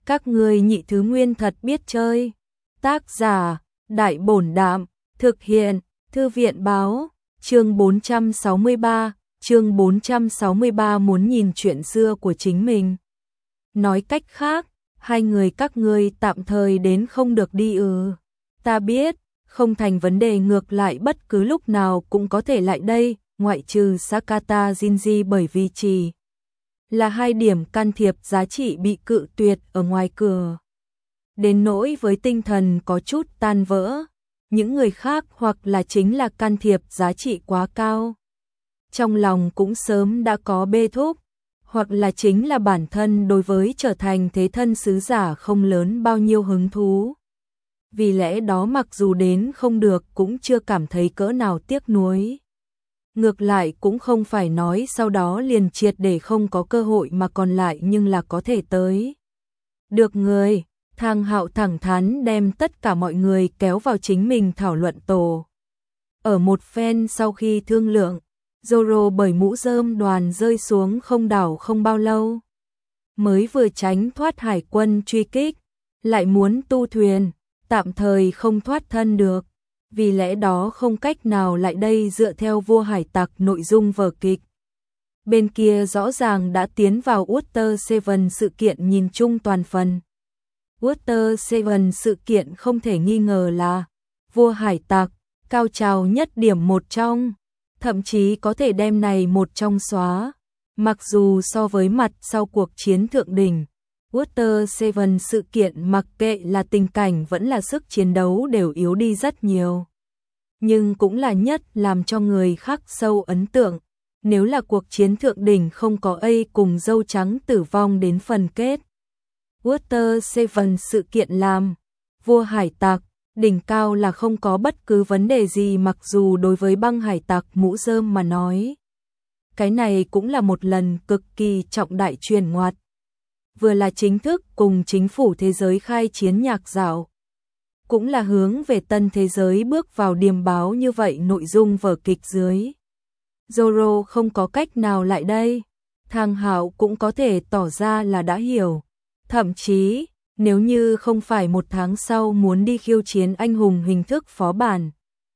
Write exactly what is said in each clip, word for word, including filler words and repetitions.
Các ngươi nhị thứ nguyên thật biết chơi. Tác giả, Đại Bổn Đạm, thực hiện, Thư viện Báo, chương bốn trăm sáu mươi ba, chương bốn trăm sáu mươi ba muốn nhìn chuyện xưa của chính mình. Nói cách khác, hai người các ngươi tạm thời đến không được đi ư? Ta biết, không thành vấn đề, ngược lại bất cứ lúc nào cũng có thể lại đây, ngoại trừ Sakata Jinji bởi vì chỉ là hai điểm can thiệp giá trị bị cự tuyệt ở ngoài cửa. Đến nỗi với tinh thần có chút tan vỡ, những người khác hoặc là chính là can thiệp giá trị quá cao, trong lòng cũng sớm đã có bê thúc, hoặc là chính là bản thân đối với trở thành thế thân sứ giả không lớn bao nhiêu hứng thú. Vì lẽ đó mặc dù đến không được cũng chưa cảm thấy cỡ nào tiếc nuối. Ngược lại cũng không phải nói sau đó liền triệt để không có cơ hội mà còn lại nhưng là có thể tới. Được người, Thang Hạo thẳng thắn đem tất cả mọi người kéo vào chính mình thảo luận tổ. Ở một phen sau khi thương lượng, Zoro bởi mũ rơm đoàn rơi xuống không đảo không bao lâu. Mới vừa tránh thoát hải quân truy kích, lại muốn tu thuyền, tạm thời không thoát thân được. Vì lẽ đó không cách nào lại đây dựa theo vua hải tặc nội dung vở kịch. Bên kia rõ ràng đã tiến vào Water Seven sự kiện nhìn chung toàn phần. Water Seven sự kiện không thể nghi ngờ là vua hải tặc, cao trào nhất điểm một trong, thậm chí có thể đem này một trong xóa. Mặc dù so với mặt sau cuộc chiến thượng đỉnh, Water Seven sự kiện mặc kệ là tình cảnh vẫn là sức chiến đấu đều yếu đi rất nhiều. Nhưng cũng là nhất làm cho người khác sâu ấn tượng. Nếu là cuộc chiến thượng đỉnh không có A cùng dâu trắng tử vong đến phần kết. Water Seven sự kiện làm vua hải tặc, đỉnh cao là không có bất cứ vấn đề gì, mặc dù đối với băng hải tặc mũ rơm mà nói. Cái này cũng là một lần cực kỳ trọng đại chuyển ngoặt. Vừa là chính thức cùng chính phủ thế giới khai chiến nhạc dạo, cũng là hướng về tân thế giới bước vào điềm báo như vậy nội dung vở kịch dưới. Zoro không có cách nào lại đây, Thang Hạo cũng có thể tỏ ra là đã hiểu. Thậm chí, nếu như không phải một tháng sau muốn đi khiêu chiến anh hùng hình thức phó bản,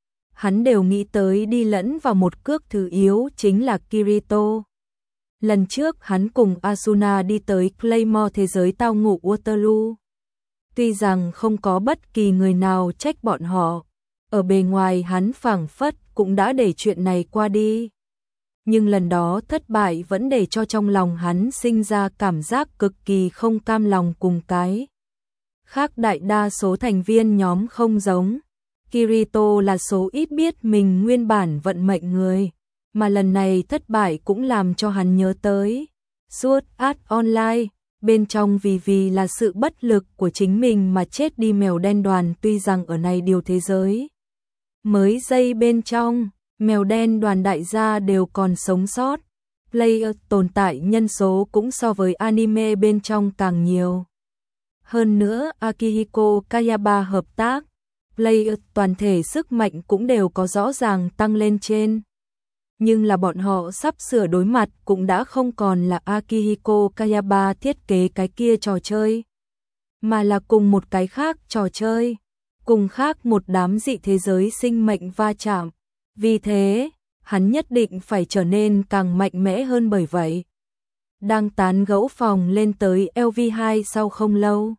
hắn đều nghĩ tới đi lẫn vào một cước thứ yếu chính là Kirito. Lần trước hắn cùng Asuna đi tới Claymore thế giới tao ngộ Waterloo. Tuy rằng không có bất kỳ người nào trách bọn họ, ở bề ngoài hắn phảng phất cũng đã để chuyện này qua đi. Nhưng lần đó thất bại vẫn để cho trong lòng hắn sinh ra cảm giác cực kỳ không cam lòng cùng cái. Khác đại đa số thành viên nhóm không giống. Kirito là số ít biết mình nguyên bản vận mệnh người, mà lần này thất bại cũng làm cho hắn nhớ tới Sword Art Online, bên trong vì vì là sự bất lực của chính mình mà chết đi mèo đen đoàn. Tuy rằng ở này điều thế giới mới dây bên trong, mèo đen đoàn đại gia đều còn sống sót, player tồn tại nhân số cũng so với anime bên trong càng nhiều. Hơn nữa Akihiko Kayaba hợp tác, player toàn thể sức mạnh cũng đều có rõ ràng tăng lên trên. Nhưng là bọn họ sắp sửa đối mặt cũng đã không còn là Akihiko Kayaba thiết kế cái kia trò chơi, mà là cùng một cái khác trò chơi, cùng khác một đám dị thế giới sinh mệnh va chạm. Vì thế, hắn nhất định phải trở nên càng mạnh mẽ hơn. Bởi vậy, đang tán gẫu phòng lên tới L V hai sau không lâu,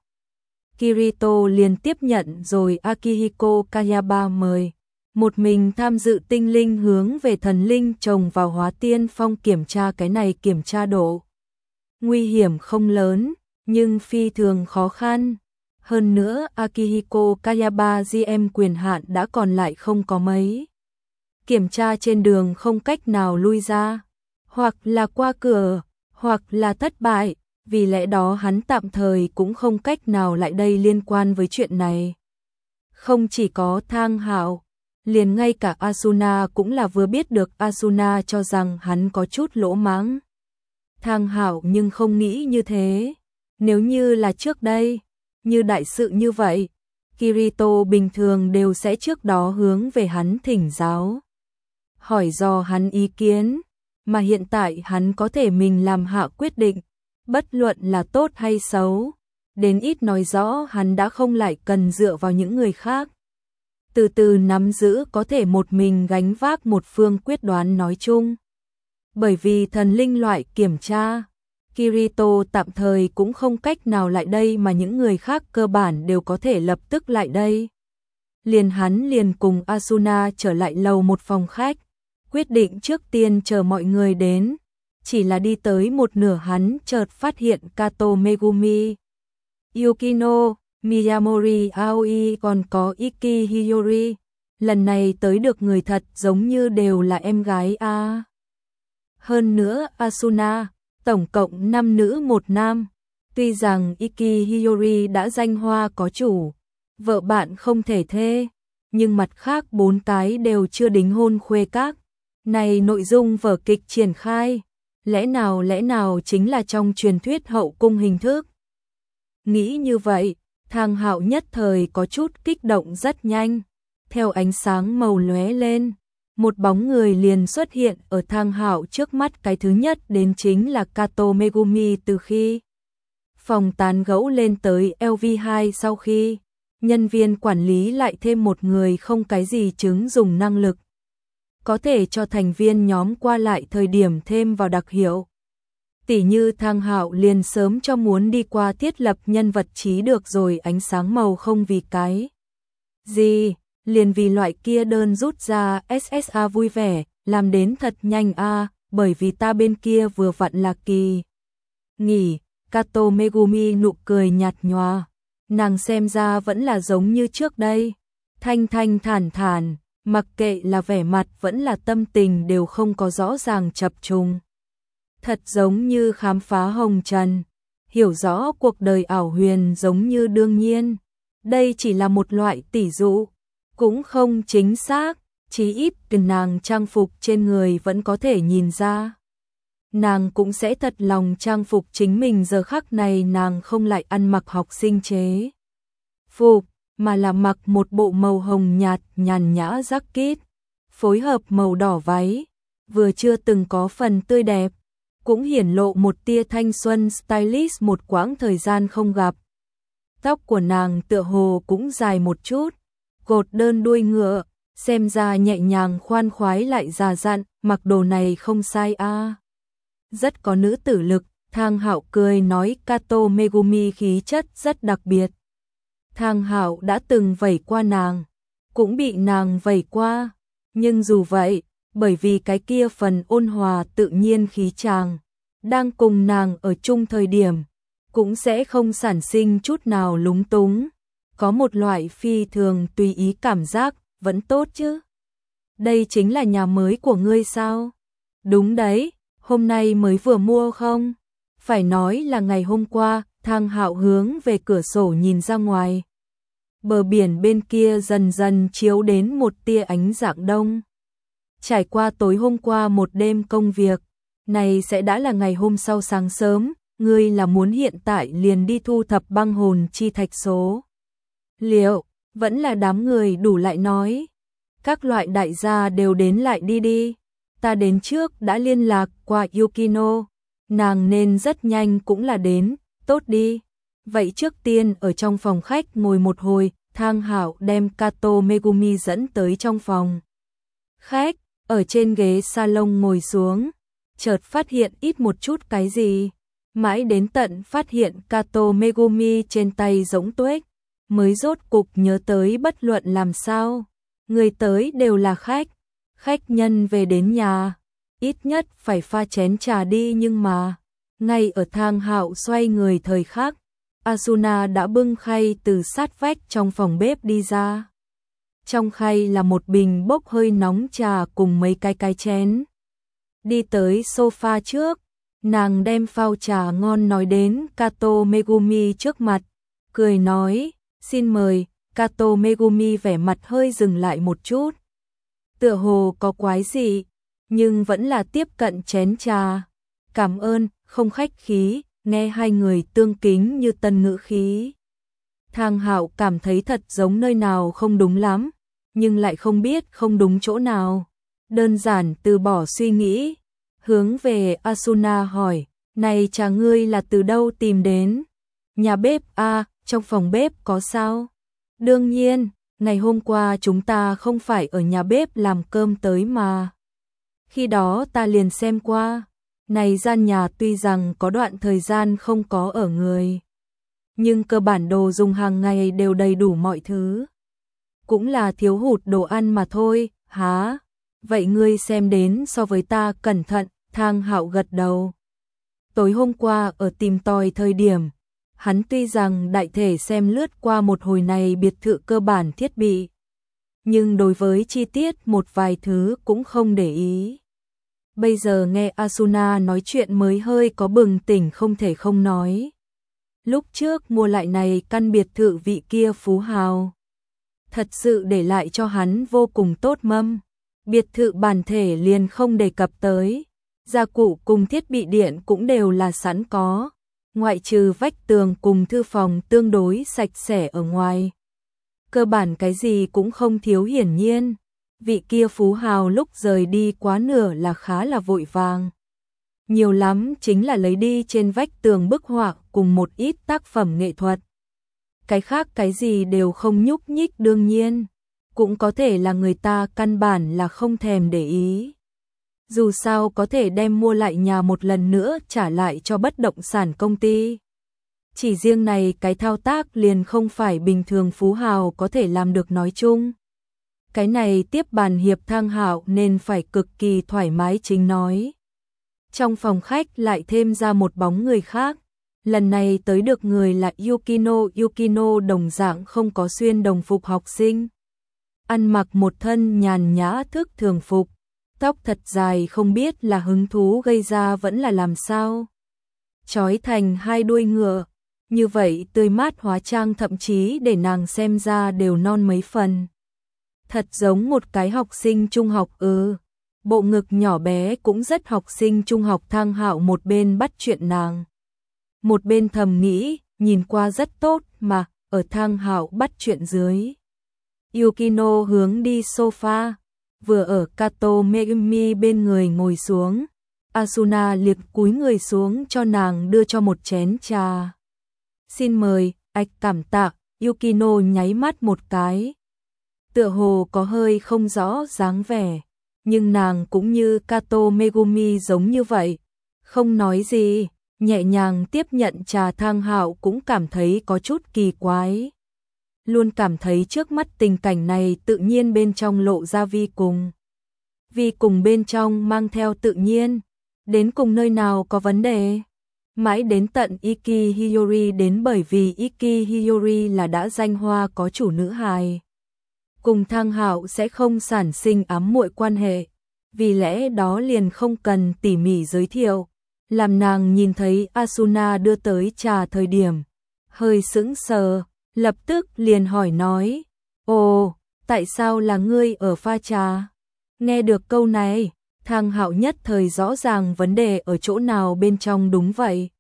Kirito liền tiếp nhận rồi Akihiko Kayaba mời. Một mình tham dự tinh linh hướng về thần linh trồng vào hóa tiên phong kiểm tra. Cái này kiểm tra độ nguy hiểm không lớn, nhưng phi thường khó khăn. Hơn nữa Akihiko Kayaba giê em quyền hạn đã còn lại không có mấy. Kiểm tra trên đường không cách nào lui ra, hoặc là qua cửa, hoặc là thất bại. Vì lẽ đó hắn tạm thời cũng không cách nào lại đây liên quan với chuyện này. Không chỉ có Thang Hạo, liền ngay cả Asuna cũng là vừa biết được. Asuna cho rằng hắn có chút lỗ mãng. Thang Hạo nhưng không nghĩ như thế. Nếu như là trước đây, như đại sự như vậy, Kirito bình thường đều sẽ trước đó hướng về hắn thỉnh giáo, hỏi dò hắn ý kiến, mà hiện tại hắn có thể mình làm hạ quyết định, bất luận là tốt hay xấu, đến ít nói rõ hắn đã không lại cần dựa vào những người khác. Từ từ nắm giữ có thể một mình gánh vác một phương quyết đoán nói chung. Bởi vì thần linh loại kiểm tra, Kirito tạm thời cũng không cách nào lại đây mà những người khác cơ bản đều có thể lập tức lại đây. Liền hắn liền cùng Asuna trở lại lầu một phòng khách, quyết định trước tiên chờ mọi người đến. Chỉ là đi tới một nửa hắn chợt phát hiện Kato Megumi, Yukino, Miyamori Aoi còn có Iki Hiyori. Lần này tới được người thật giống như đều là em gái a. Hơn nữa Asuna, tổng cộng năm nữ một nam. Tuy rằng Iki Hiyori đã danh hoa có chủ, vợ bạn không thể thê, nhưng mặt khác bốn cái đều chưa đính hôn khuê các. Này nội dung vở kịch triển khai, lẽ nào lẽ nào chính là trong truyền thuyết hậu cung hình thức. Nghĩ như vậy, Thang Hạo nhất thời có chút kích động rất nhanh. Theo ánh sáng màu lóe lên, một bóng người liền xuất hiện ở Thang Hạo trước mắt. Cái thứ nhất đến chính là Kato Megumi. Từ khi phòng tán gẫu lên tới L V hai, sau khi nhân viên quản lý lại thêm một người không cái gì chứng dùng năng lực, có thể cho thành viên nhóm qua lại thời điểm thêm vào đặc hiệu. Tỉ như Thang Hạo liền sớm cho muốn đi qua thiết lập nhân vật trí được rồi, ánh sáng màu không vì cái gì, liền vì loại kia đơn rút ra ét ét a vui vẻ, làm đến thật nhanh a, bởi vì ta bên kia vừa vặn là kỳ nghỉ. Kato Megumi nụ cười nhạt nhòa, nàng xem ra vẫn là giống như trước đây, thanh thanh thản thản, mặc kệ là vẻ mặt vẫn là tâm tình đều không có rõ ràng chập trùng. Thật giống như khám phá hồng trần, hiểu rõ cuộc đời ảo huyền giống như đương nhiên. Đây chỉ là một loại tỉ dụ, cũng không chính xác, chí ít từ nàng trang phục trên người vẫn có thể nhìn ra. Nàng cũng sẽ thật lòng trang phục chính mình, giờ khắc này nàng không lại ăn mặc học sinh chế phục, mà là mặc một bộ màu hồng nhạt nhàn nhã jacket, phối hợp màu đỏ váy, vừa chưa từng có phần tươi đẹp, cũng hiển lộ một tia thanh xuân stylish một quãng thời gian không gặp. Tóc của nàng tựa hồ cũng dài một chút, cột đơn đuôi ngựa, xem ra nhẹ nhàng khoan khoái lại già dặn, mặc đồ này không sai a. À. Rất có nữ tử lực, Thang Hạo cười nói Kato Megumi khí chất rất đặc biệt. Thang Hạo đã từng vẩy qua nàng, cũng bị nàng vẩy qua, nhưng dù vậy, bởi vì cái kia phần ôn hòa tự nhiên khí chàng, đang cùng nàng ở chung thời điểm, cũng sẽ không sản sinh chút nào lúng túng, có một loại phi thường tùy ý cảm giác, vẫn tốt chứ. Đây chính là nhà mới của ngươi sao? Đúng đấy, hôm nay mới vừa mua không? Phải nói là ngày hôm qua. Thang Hạo hướng về cửa sổ nhìn ra ngoài. Bờ biển bên kia dần dần chiếu đến một tia ánh rạng đông. Trải qua tối hôm qua một đêm công việc, này sẽ đã là ngày hôm sau sáng sớm, ngươi là muốn hiện tại liền đi thu thập băng hồn chi thạch số liệu, vẫn là đám người đủ lại nói. Các loại đại gia đều đến lại đi đi. Ta đến trước đã liên lạc qua Yukino, nàng nên rất nhanh cũng là đến, tốt đi. Vậy trước tiên ở trong phòng khách ngồi một hồi. Thang Hạo đem Kato Megumi dẫn tới trong phòng khách, ở trên ghế salon ngồi xuống, chợt phát hiện ít một chút cái gì, mãi đến tận phát hiện Kato Megumi trên tay giống tuếch, mới rốt cục nhớ tới bất luận làm sao, người tới đều là khách, khách nhân về đến nhà, ít nhất phải pha chén trà đi, nhưng mà, ngay ở Thang Hạo xoay người thời khắc, Asuna đã bưng khay từ sát vách trong phòng bếp đi ra. Trong khay là một bình bốc hơi nóng trà cùng mấy cái cái chén. Đi tới sofa trước, nàng đem phao trà ngon nói đến Kato Megumi trước mặt, cười nói, xin mời. Kato Megumi vẻ mặt hơi dừng lại một chút, tựa hồ có quái gì, nhưng vẫn là tiếp cận chén trà. Cảm ơn, không khách khí. Nghe hai người tương kính như tân ngữ khí, Thang Hạo cảm thấy thật giống nơi nào không đúng lắm, nhưng lại không biết không đúng chỗ nào. Đơn giản từ bỏ suy nghĩ, hướng về Asuna hỏi, này trà ngươi là từ đâu tìm đến? Nhà bếp à, trong phòng bếp có sao? Đương nhiên, ngày hôm qua chúng ta không phải ở nhà bếp làm cơm tới mà. Khi đó ta liền xem qua, này gian nhà tuy rằng có đoạn thời gian không có ở người, nhưng cơ bản đồ dùng hàng ngày đều đầy đủ mọi thứ. Cũng là thiếu hụt đồ ăn mà thôi, hả? Vậy ngươi xem đến so với ta cẩn thận, Thang Hạo gật đầu. Tối hôm qua ở tìm tòi thời điểm, hắn tuy rằng đại thể xem lướt qua một hồi này biệt thự cơ bản thiết bị, nhưng đối với chi tiết một vài thứ cũng không để ý. Bây giờ nghe Asuna nói chuyện mới hơi có bừng tỉnh không thể không nói. Lúc trước mua lại này căn biệt thự vị kia phú hào, thật sự để lại cho hắn vô cùng tốt mâm. Biệt thự bản thể liền không đề cập tới, gia cụ cùng thiết bị điện cũng đều là sẵn có, ngoại trừ vách tường cùng thư phòng tương đối sạch sẽ ở ngoài. Cơ bản cái gì cũng không thiếu hiển nhiên. Vị kia phú hào lúc rời đi quá nửa là khá là vội vàng. Nhiều lắm chính là lấy đi trên vách tường bức họa cùng một ít tác phẩm nghệ thuật. Cái khác cái gì đều không nhúc nhích, đương nhiên. Cũng có thể là người ta căn bản là không thèm để ý. Dù sao có thể đem mua lại nhà một lần nữa trả lại cho bất động sản công ty. Chỉ riêng này cái thao tác liền không phải bình thường phú hào có thể làm được nói chung. Cái này tiếp bàn hiệp Thang Hạo nên phải cực kỳ thoải mái chính nói. Trong phòng khách lại thêm ra một bóng người khác. Lần này tới được người là Yukino. Yukino đồng dạng không có xuyên đồng phục học sinh. Ăn mặc một thân nhàn nhã thức thường phục. Tóc thật dài không biết là hứng thú gây ra vẫn là làm sao. Chói thành hai đuôi ngựa. Như vậy tươi mát hóa trang thậm chí để nàng xem ra đều non mấy phần. Thật giống một cái học sinh trung học ư. Bộ ngực nhỏ bé cũng rất học sinh trung học. Thang Hạo một bên bắt chuyện nàng, một bên thầm nghĩ, nhìn qua rất tốt mà. Ở Thang Hạo bắt chuyện dưới, Yukino hướng đi sofa, vừa ở Kato Megumi bên người ngồi xuống. Asuna liệt cúi người xuống cho nàng đưa cho một chén trà. Xin mời, ạch cảm tạ. Yukino nháy mắt một cái, tựa hồ có hơi không rõ dáng vẻ, nhưng nàng cũng như Kato Megumi giống như vậy, không nói gì, nhẹ nhàng tiếp nhận trà. Thang Hạo cũng cảm thấy có chút kỳ quái. Luôn cảm thấy trước mắt tình cảnh này tự nhiên bên trong lộ ra vi cùng. Vi cùng bên trong mang theo tự nhiên, đến cùng nơi nào có vấn đề. Mãi đến tận Iki Hiyori đến, bởi vì Iki Hiyori là đã danh hoa có chủ nữ hài. Cùng Thang Hạo sẽ không sản sinh ám muội quan hệ, vì lẽ đó liền không cần tỉ mỉ giới thiệu. Làm nàng nhìn thấy Asuna đưa tới trà thời điểm, hơi sững sờ, lập tức liền hỏi nói, ồ, tại sao là ngươi ở pha trà? Nghe được câu này, Thang Hạo nhất thời rõ ràng vấn đề ở chỗ nào bên trong. Đúng vậy,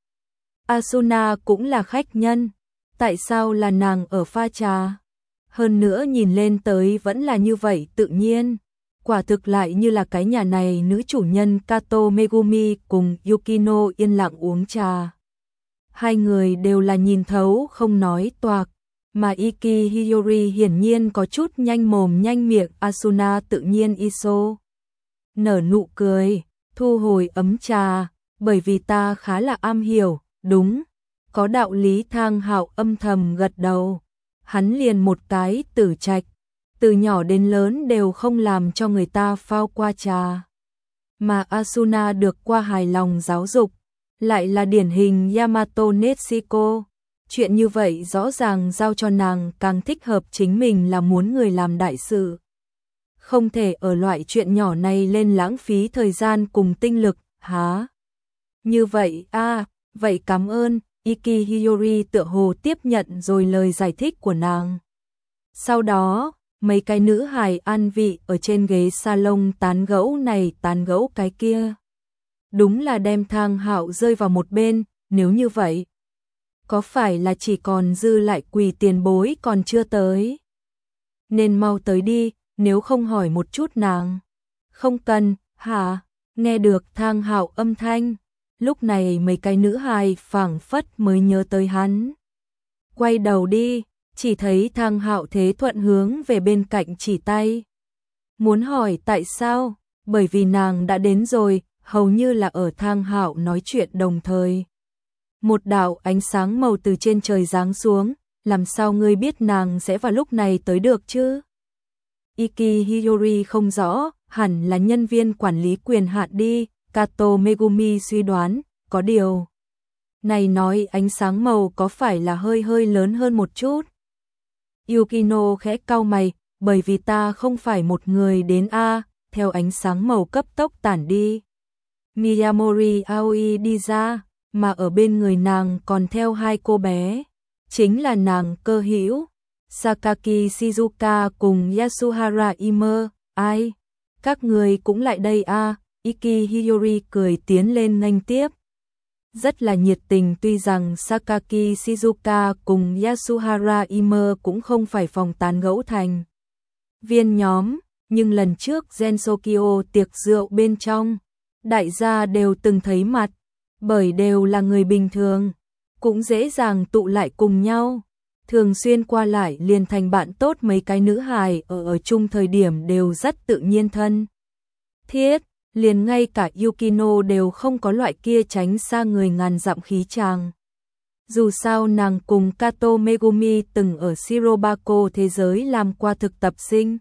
Asuna cũng là khách nhân, tại sao là nàng ở pha trà? Hơn nữa nhìn lên tới vẫn là như vậy tự nhiên, quả thực lại như là cái nhà này nữ chủ nhân Kato Megumi cùng Yukino yên lặng uống trà. Hai người đều là nhìn thấu không nói toạc, mà Iki Hiyori hiển nhiên có chút nhanh mồm nhanh miệng. Asuna tự nhiên iso nở nụ cười, thu hồi ấm trà, bởi vì ta khá là am hiểu. Đúng, có đạo lý. Thang Hạo âm thầm gật đầu. Hắn liền một cái tử trạch, từ nhỏ đến lớn đều không làm cho người ta phao qua trà. Mà Asuna được qua hài lòng giáo dục, lại là điển hình Yamato Netsuko. Chuyện như vậy rõ ràng giao cho nàng càng thích hợp, chính mình là muốn người làm đại sự. Không thể ở loại chuyện nhỏ này lên lãng phí thời gian cùng tinh lực, hả? Như vậy, a à, vậy cảm ơn. Iki Hiyori tựa hồ tiếp nhận rồi lời giải thích của nàng. Sau đó, mấy cái nữ hài an vị ở trên ghế salon tán gẫu này tán gẫu cái kia. Đúng là đem Thang Hạo rơi vào một bên. Nếu như vậy, có phải là chỉ còn dư lại Quỳ tiền bối còn chưa tới? Nên mau tới đi, nếu không hỏi một chút nàng. Không cần, hả? Nghe được Thang Hạo âm thanh, lúc này mấy cái nữ hài phảng phất mới nhớ tới hắn. quay đầu đi, chỉ thấy Thang Hạo thế thuận hướng về bên cạnh chỉ tay. Muốn hỏi tại sao? Bởi vì nàng đã đến rồi, hầu như là ở Thang Hạo nói chuyện đồng thời. Một đạo ánh sáng màu từ trên trời giáng xuống, làm sao ngươi biết nàng sẽ vào lúc này tới được chứ? Iki Hiyori không rõ, hẳn là nhân viên quản lý quyền hạn đi, Kato Megumi suy đoán, có điều. Này nói ánh sáng màu có phải là hơi hơi lớn hơn một chút? Yukino khẽ cau mày, bởi vì ta không phải một người đến A, theo ánh sáng màu cấp tốc tản đi. Miyamori Aoi đi ra, mà ở bên người nàng còn theo hai cô bé, chính là nàng cơ hữu, Sakaki Shizuka cùng Yasuhara Ime. Ai? Các người cũng lại đây a? Iki Hiyori cười tiến lên nghênh tiếp. Rất là nhiệt tình, tuy rằng Sakaki Shizuka cùng Yasuhara Ime cũng không phải phòng tán gẫu thành viên nhóm, nhưng lần trước Gensokyo tiệc rượu bên trong, đại gia đều từng thấy mặt, bởi đều là người bình thường, cũng dễ dàng tụ lại cùng nhau, thường xuyên qua lại liền thành bạn tốt. Mấy cái nữ hài ở ở chung thời điểm đều rất tự nhiên thân thiết, liền ngay cả Yukino đều không có loại kia tránh xa người ngàn dặm khí chàng. Dù sao nàng cùng Kato Megumi từng ở Shirobako thế giới làm qua thực tập sinh,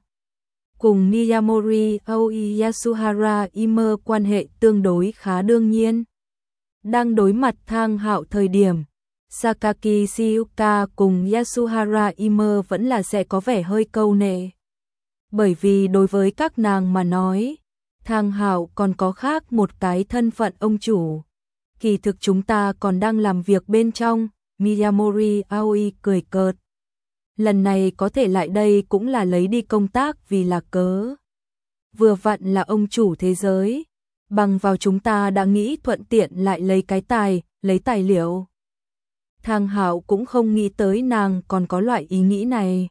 cùng Miyamori Aoi Yasuhara Ime quan hệ tương đối khá đương nhiên. Đang đối mặt Thang Hạo thời điểm, Sakaki Shizuka cùng Yasuhara Ime vẫn là sẽ có vẻ hơi câu nệ. Bởi vì đối với các nàng mà nói, Thang Hạo còn có khác một cái thân phận ông chủ. Kỳ thực chúng ta còn đang làm việc bên trong, Miyamori Aoi cười cợt. Lần này có thể lại đây cũng là lấy đi công tác vì là cớ. Vừa vặn là ông chủ thế giới, bằng vào chúng ta đã nghĩ thuận tiện lại lấy cái tài, lấy tài liệu. Thang Hạo cũng không nghĩ tới nàng còn có loại ý nghĩ này.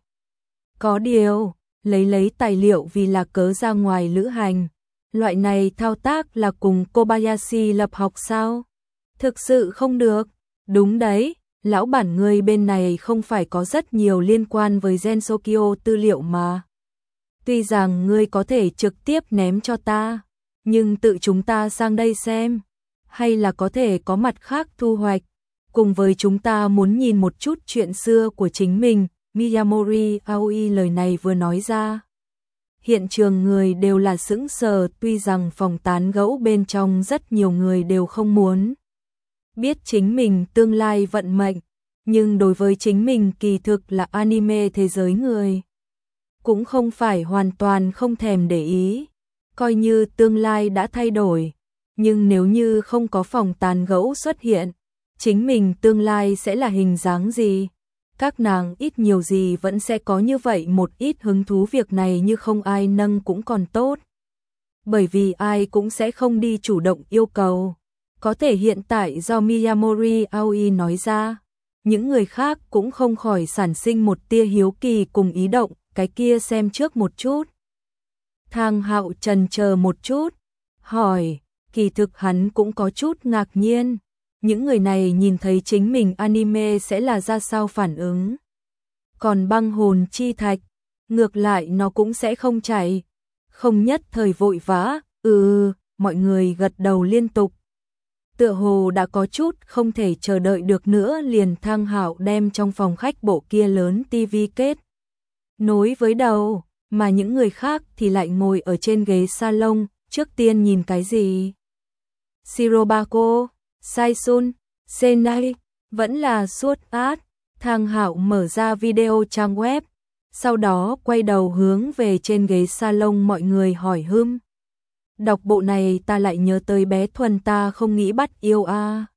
Có điều, lấy lấy tài liệu vì là cớ ra ngoài lữ hành, loại này thao tác là cùng Kobayashi lập học sao? Thực sự không được. Đúng đấy, lão bản người bên này không phải có rất nhiều liên quan với Gensokyo tư liệu mà. Tuy rằng ngươi có thể trực tiếp ném cho ta, nhưng tự chúng ta sang đây xem, hay là có thể có mặt khác thu hoạch. Cùng với chúng ta muốn nhìn một chút chuyện xưa của chính mình, Miyamori Aoi lời này vừa nói ra. Hiện trường người đều là sững sờ, tuy rằng phòng tán gẫu bên trong rất nhiều người đều không muốn biết chính mình tương lai vận mệnh, nhưng đối với chính mình kỳ thực là anime thế giới người, cũng không phải hoàn toàn không thèm để ý, coi như tương lai đã thay đổi, nhưng nếu như không có phòng tán gẫu xuất hiện, chính mình tương lai sẽ là hình dáng gì? Các nàng ít nhiều gì vẫn sẽ có như vậy một ít hứng thú, việc này như không ai nâng cũng còn tốt. Bởi vì ai cũng sẽ không đi chủ động yêu cầu. Có thể hiện tại do Miyamori Aoi nói ra, những người khác cũng không khỏi sản sinh một tia hiếu kỳ cùng ý động, cái kia xem trước một chút. Thang Hạo trần chờ một chút, hỏi, kỳ thực hắn cũng có chút ngạc nhiên. Những người này nhìn thấy chính mình anime sẽ là ra sao phản ứng. Còn băng hồn chi thạch, ngược lại nó cũng sẽ không chạy. Không nhất thời vội vã, ừ, mọi người gật đầu liên tục. Tựa hồ đã có chút không thể chờ đợi được nữa, liền Thang Hạo đem trong phòng khách bộ kia lớn tivi kết nối với đầu, mà những người khác thì lại ngồi ở trên ghế salon, trước tiên nhìn cái gì? Shirobako, Saisun, Senai, vẫn là suốt át. Thang Hạo mở ra video trang web, sau đó quay đầu hướng về trên ghế salon mọi người hỏi hưm. Đọc bộ này ta lại nhớ tới bé Thuần ta không nghĩ bắt yêu a.